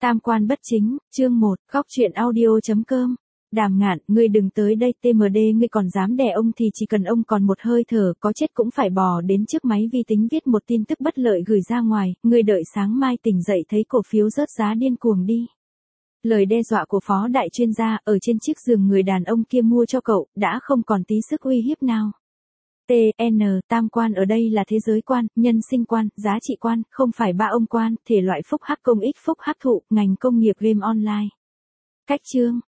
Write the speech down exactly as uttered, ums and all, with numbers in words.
Tam quan bất chính, chương một, góc truyện audio.com. Đàm Ngạn, ngươi đừng tới đây, tê em đê ngươi còn dám đè ông thì chỉ cần ông còn một hơi thở, có chết cũng phải bò đến trước máy vi tính viết một tin tức bất lợi gửi ra ngoài, ngươi đợi sáng mai tỉnh dậy thấy cổ phiếu rớt giá điên cuồng đi. Lời đe dọa của phó đại chuyên gia ở trên chiếc giường người đàn ông kia mua cho cậu, đã không còn tí sức uy hiếp nào. tê en, tam quan ở đây là thế giới quan, nhân sinh quan, giá trị quan, không phải ba ông quan, thể loại phúc hắc công ích phúc hắc thụ, ngành công nghiệp game online. Cách chương,